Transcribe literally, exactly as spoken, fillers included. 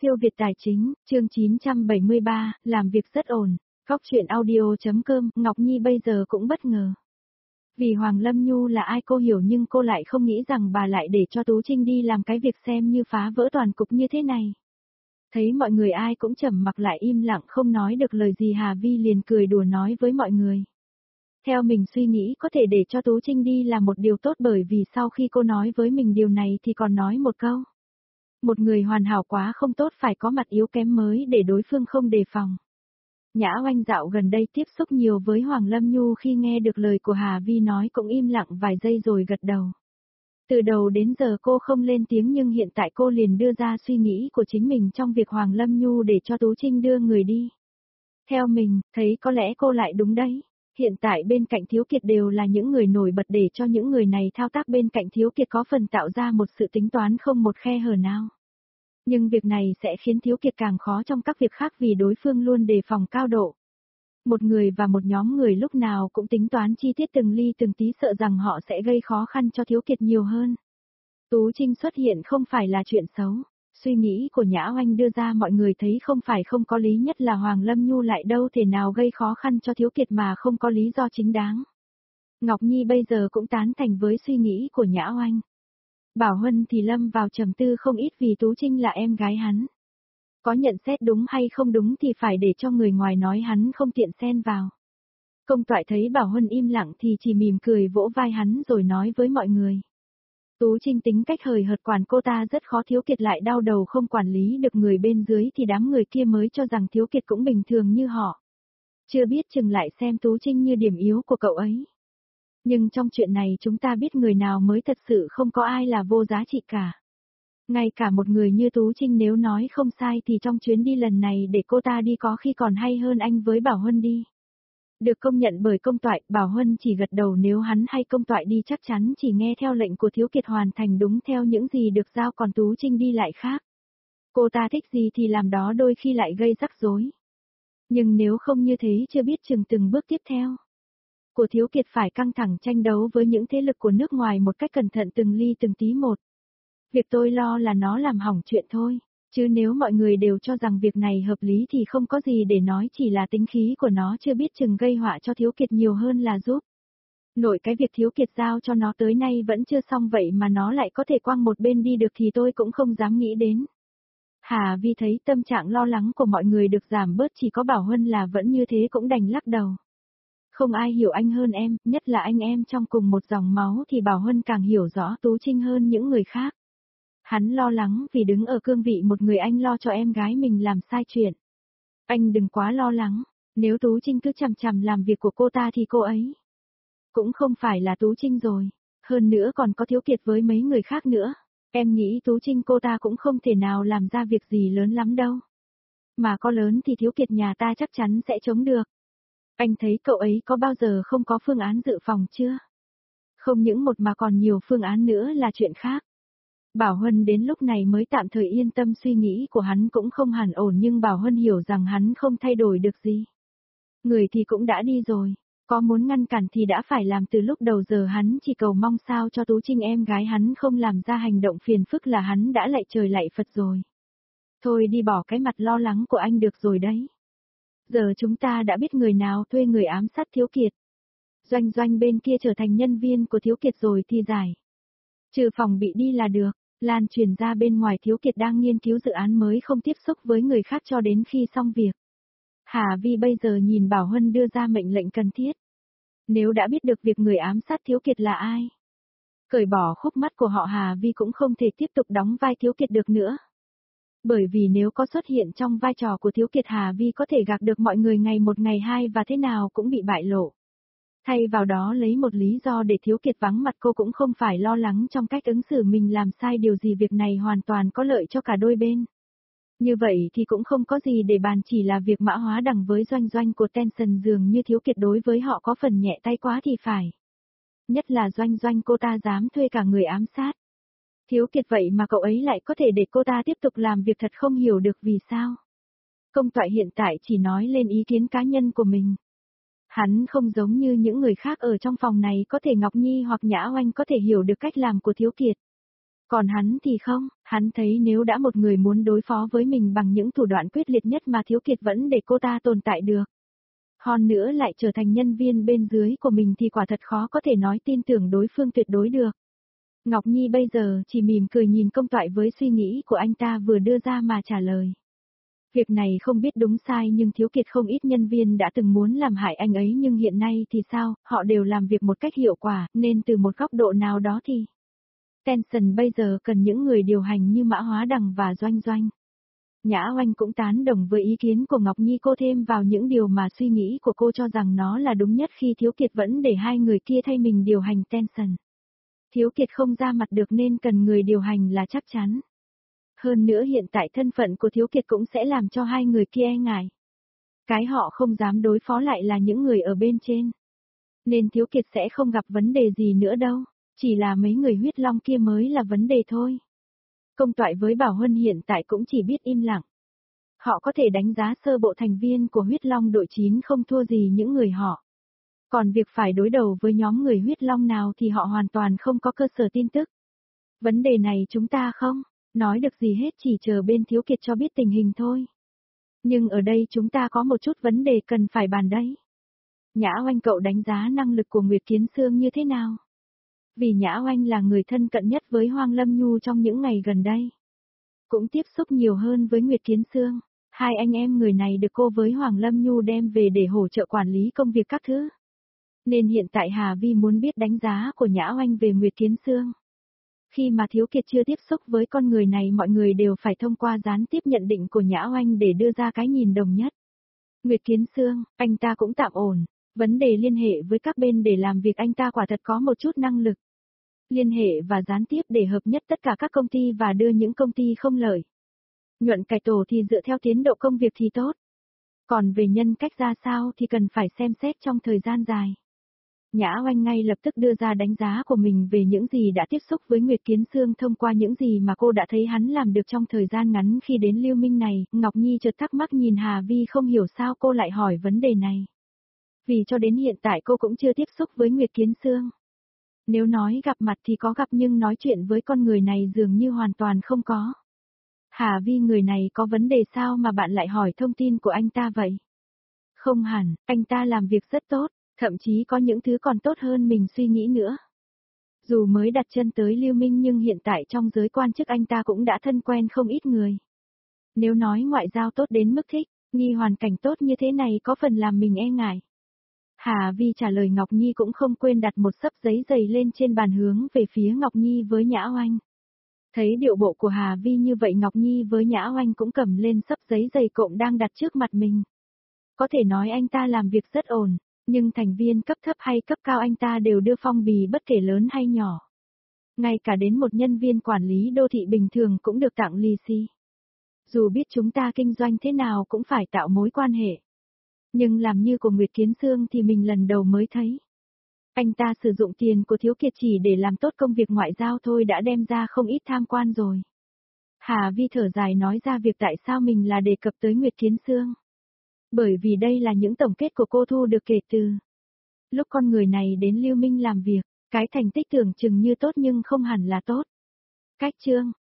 Siêu Việt Tài Chính, chương chín trăm bảy mươi ba, làm việc rất ổn. Góc chuyện audio.com, Ngọc Nhi bây giờ cũng bất ngờ. Vì Hoàng Lâm Nhu là ai cô hiểu, nhưng cô lại không nghĩ rằng bà lại để cho Tú Trinh đi làm cái việc xem như phá vỡ toàn cục như thế này. Thấy mọi người ai cũng trầm mặc lại im lặng không nói được lời gì, Hà Vi liền cười đùa nói với mọi người. Theo mình suy nghĩ, có thể để cho Tú Trinh đi là một điều tốt, bởi vì sau khi cô nói với mình điều này thì còn nói một câu. Một người hoàn hảo quá không tốt, phải có mặt yếu kém mới để đối phương không đề phòng. Nhã Oanh dạo gần đây tiếp xúc nhiều với Hoàng Lâm Nhu, khi nghe được lời của Hà Vi nói cũng im lặng vài giây rồi gật đầu. Từ đầu đến giờ cô không lên tiếng, nhưng hiện tại cô liền đưa ra suy nghĩ của chính mình trong việc Hoàng Lâm Nhu để cho Tú Trinh đưa người đi. Theo mình, thấy có lẽ cô lại đúng đấy. Hiện tại bên cạnh Thiếu Kiệt đều là những người nổi bật, để cho những người này thao tác bên cạnh Thiếu Kiệt có phần tạo ra một sự tính toán không một khe hở nào. Nhưng việc này sẽ khiến Thiếu Kiệt càng khó trong các việc khác, vì đối phương luôn đề phòng cao độ. Một người và một nhóm người lúc nào cũng tính toán chi tiết từng ly từng tí, sợ rằng họ sẽ gây khó khăn cho Thiếu Kiệt nhiều hơn. Tú Trinh xuất hiện không phải là chuyện xấu. Suy nghĩ của Nhã Oanh đưa ra mọi người thấy không phải không có lý, nhất là Hoàng Lâm Nhu lại đâu thể nào gây khó khăn cho Thiếu Kiệt mà không có lý do chính đáng. Ngọc Nhi bây giờ cũng tán thành với suy nghĩ của Nhã Oanh. Bảo Huân thì lâm vào trầm tư không ít, vì Tú Trinh là em gái hắn. Có nhận xét đúng hay không đúng thì phải để cho người ngoài nói, hắn không tiện xen vào. Công Toại thấy Bảo Huân im lặng thì chỉ mỉm cười vỗ vai hắn rồi nói với mọi người. Tú Trinh tính cách hời hợt, quản cô ta rất khó, Thiếu Kiệt lại đau đầu không quản lý được người bên dưới thì đám người kia mới cho rằng Thiếu Kiệt cũng bình thường như họ. Chưa biết chừng lại xem Tú Trinh như điểm yếu của cậu ấy. Nhưng trong chuyện này chúng ta biết người nào mới thật sự không có ai là vô giá trị cả. Ngay cả một người như Tú Trinh nếu nói không sai thì trong chuyến đi lần này để cô ta đi có khi còn hay hơn anh với Bảo Huân đi. Được công nhận bởi Công Toại, Bảo Huân chỉ gật đầu, nếu hắn hay Công Toại đi chắc chắn chỉ nghe theo lệnh của Thiếu Kiệt, hoàn thành đúng theo những gì được giao, còn Tú Trinh đi lại khác. Cô ta thích gì thì làm đó, đôi khi lại gây rắc rối. Nhưng nếu không như thế chưa biết chừng từng bước tiếp theo của Thiếu Kiệt phải căng thẳng tranh đấu với những thế lực của nước ngoài một cách cẩn thận từng ly từng tí một. Việc tôi lo là nó làm hỏng chuyện thôi, chứ nếu mọi người đều cho rằng việc này hợp lý thì không có gì để nói, chỉ là tính khí của nó chưa biết chừng gây họa cho Thiếu Kiệt nhiều hơn là giúp. Nội cái việc Thiếu Kiệt giao cho nó tới nay vẫn chưa xong, vậy mà nó lại có thể quăng một bên đi được thì tôi cũng không dám nghĩ đến. Hà Vi thấy tâm trạng lo lắng của mọi người được giảm bớt, chỉ có Bảo Huân là vẫn như thế cũng đành lắc đầu. Không ai hiểu anh hơn em, nhất là anh em trong cùng một dòng máu thì Bảo Huân càng hiểu rõ Tú Trinh hơn những người khác. Hắn lo lắng vì đứng ở cương vị một người, anh lo cho em gái mình làm sai chuyện. Anh đừng quá lo lắng, nếu Tú Trinh cứ chằm chằm làm việc của cô ta thì cô ấy cũng không phải là Tú Trinh rồi. Hơn nữa còn có Thiếu Kiệt với mấy người khác nữa. Em nghĩ Tú Trinh cô ta cũng không thể nào làm ra việc gì lớn lắm đâu. Mà có lớn thì Thiếu Kiệt nhà ta chắc chắn sẽ chống được. Anh thấy cậu ấy có bao giờ không có phương án dự phòng chưa? Không những một mà còn nhiều phương án nữa là chuyện khác. Bảo Huân đến lúc này mới tạm thời yên tâm, suy nghĩ của hắn cũng không hẳn ổn, nhưng Bảo Huân hiểu rằng hắn không thay đổi được gì. Người thì cũng đã đi rồi, có muốn ngăn cản thì đã phải làm từ lúc đầu, giờ hắn chỉ cầu mong sao cho Tú Trinh em gái hắn không làm ra hành động phiền phức là hắn đã lạy trời lạy Phật rồi. Thôi đi, bỏ cái mặt lo lắng của anh được rồi đấy. Giờ chúng ta đã biết người nào thuê người ám sát Thiếu Kiệt. Doanh Doanh bên kia trở thành nhân viên của Thiếu Kiệt rồi thì giải. Trừ phòng bị đi là được. Lan truyền ra bên ngoài Thiếu Kiệt đang nghiên cứu dự án mới, không tiếp xúc với người khác cho đến khi xong việc. Hà Vi bây giờ nhìn Bảo Huân đưa ra mệnh lệnh cần thiết. Nếu đã biết được việc người ám sát Thiếu Kiệt là ai, cởi bỏ khúc mắc của họ, Hà Vi cũng không thể tiếp tục đóng vai Thiếu Kiệt được nữa. Bởi vì nếu có xuất hiện trong vai trò của Thiếu Kiệt, Hà Vi có thể gạt được mọi người ngày một ngày hai và thế nào cũng bị bại lộ. Thay vào đó lấy một lý do để Thiếu Kiệt vắng mặt, cô cũng không phải lo lắng trong cách ứng xử mình làm sai điều gì, việc này hoàn toàn có lợi cho cả đôi bên. Như vậy thì cũng không có gì để bàn, chỉ là việc mã hóa đằng với Doanh Doanh của Tension, dường như Thiếu Kiệt đối với họ có phần nhẹ tay quá thì phải. Nhất là Doanh Doanh, cô ta dám thuê cả người ám sát Thiếu Kiệt, vậy mà cậu ấy lại có thể để cô ta tiếp tục làm việc, thật không hiểu được vì sao. Công Toại hiện tại chỉ nói lên ý kiến cá nhân của mình. Hắn không giống như những người khác ở trong phòng này, có thể Ngọc Nhi hoặc Nhã Oanh có thể hiểu được cách làm của Thiếu Kiệt. Còn hắn thì không, hắn thấy nếu đã một người muốn đối phó với mình bằng những thủ đoạn quyết liệt nhất mà Thiếu Kiệt vẫn để cô ta tồn tại được. Hơn nữa lại trở thành nhân viên bên dưới của mình thì quả thật khó có thể nói tin tưởng đối phương tuyệt đối được. Ngọc Nhi bây giờ chỉ mỉm cười nhìn Công Toại với suy nghĩ của anh ta vừa đưa ra mà trả lời. Việc này không biết đúng sai nhưng Thiếu Kiệt không ít nhân viên đã từng muốn làm hại anh ấy nhưng hiện nay thì sao, họ đều làm việc một cách hiệu quả nên từ một góc độ nào đó thì Tension bây giờ cần những người điều hành như Mã Hóa Đằng và Doanh Doanh. Nhã Oanh cũng tán đồng với ý kiến của Ngọc Nhi, cô thêm vào những điều mà suy nghĩ của cô cho rằng nó là đúng nhất khi Thiếu Kiệt vẫn để hai người kia thay mình điều hành Tension. Thiếu Kiệt không ra mặt được nên cần người điều hành là chắc chắn. Hơn nữa hiện tại thân phận của Thiếu Kiệt cũng sẽ làm cho hai người kia e ngại. Cái họ không dám đối phó lại là những người ở bên trên. Nên Thiếu Kiệt sẽ không gặp vấn đề gì nữa đâu, chỉ là mấy người huyết long kia mới là vấn đề thôi. Công Toại với Bảo Huân hiện tại cũng chỉ biết im lặng. Họ có thể đánh giá sơ bộ thành viên của huyết long đội chín không thua gì những người họ. Còn việc phải đối đầu với nhóm người huyết long nào thì họ hoàn toàn không có cơ sở tin tức. Vấn đề này chúng ta không nói được gì hết, chỉ chờ bên Thiếu Kiệt cho biết tình hình thôi. Nhưng ở đây chúng ta có một chút vấn đề cần phải bàn đấy. Nhã Oanh, cậu đánh giá năng lực của Nguyệt Kiến Sương như thế nào? Vì Nhã Oanh là người thân cận nhất với Hoang Lâm Nhu trong những ngày gần đây. Cũng tiếp xúc nhiều hơn với Nguyệt Kiến Sương. Hai anh em người này được cô với Hoàng Lâm Nhu đem về để hỗ trợ quản lý công việc các thứ. Nên hiện tại Hà Vi muốn biết đánh giá của Nhã Oanh về Nguyệt Kiến Sương. Khi mà Thiếu Kiệt chưa tiếp xúc với con người này, mọi người đều phải thông qua gián tiếp nhận định của Nhã Oanh để đưa ra cái nhìn đồng nhất. Nguyệt Kiến Sương, anh ta cũng tạm ổn. Vấn đề liên hệ với các bên để làm việc anh ta quả thật có một chút năng lực. Liên hệ và gián tiếp để hợp nhất tất cả các công ty và đưa những công ty không lợi nhuận cải tổ thì dựa theo tiến độ công việc thì tốt. Còn về nhân cách ra sao thì cần phải xem xét trong thời gian dài. Nhã Oanh ngay lập tức đưa ra đánh giá của mình về những gì đã tiếp xúc với Nguyệt Kiến Sương thông qua những gì mà cô đã thấy hắn làm được trong thời gian ngắn khi đến Lưu Minh này. Ngọc Nhi chợt thắc mắc nhìn Hà Vi không hiểu sao cô lại hỏi vấn đề này. Vì cho đến hiện tại cô cũng chưa tiếp xúc với Nguyệt Kiến Sương. Nếu nói gặp mặt thì có gặp nhưng nói chuyện với con người này dường như hoàn toàn không có. Hà Vi, người này có vấn đề sao mà bạn lại hỏi thông tin của anh ta vậy? Không hẳn, anh ta làm việc rất tốt, thậm chí có những thứ còn tốt hơn mình suy nghĩ nữa. Dù mới đặt chân tới Lưu Minh nhưng hiện tại trong giới quan chức anh ta cũng đã thân quen không ít người. Nếu nói ngoại giao tốt đến mức thích, Nhi hoàn cảnh tốt như thế này có phần làm mình e ngại. Hà Vi trả lời Ngọc Nhi cũng không quên đặt một xấp giấy dày lên trên bàn hướng về phía Ngọc Nhi với Nhã Oanh. Thấy điệu bộ của Hà Vi như vậy, Ngọc Nhi với Nhã Oanh cũng cầm lên xấp giấy dày cộm đang đặt trước mặt mình. Có thể nói anh ta làm việc rất ổn, nhưng thành viên cấp thấp hay cấp cao anh ta đều đưa phong bì bất kể lớn hay nhỏ. Ngay cả đến một nhân viên quản lý đô thị bình thường cũng được tặng lì xì. Dù biết chúng ta kinh doanh thế nào cũng phải tạo mối quan hệ. Nhưng làm như của Nguyệt Kiến Sương thì mình lần đầu mới thấy. Anh ta sử dụng tiền của Thiếu Kiệt chỉ để làm tốt công việc ngoại giao thôi đã đem ra không ít tham quan rồi. Hà Vi thở dài nói ra việc tại sao mình là đề cập tới Nguyệt Kiến Sương. Bởi vì đây là những tổng kết của cô thu được kể từ lúc con người này đến Lưu Minh làm việc, cái thành tích tưởng chừng như tốt nhưng không hẳn là tốt. Cách chương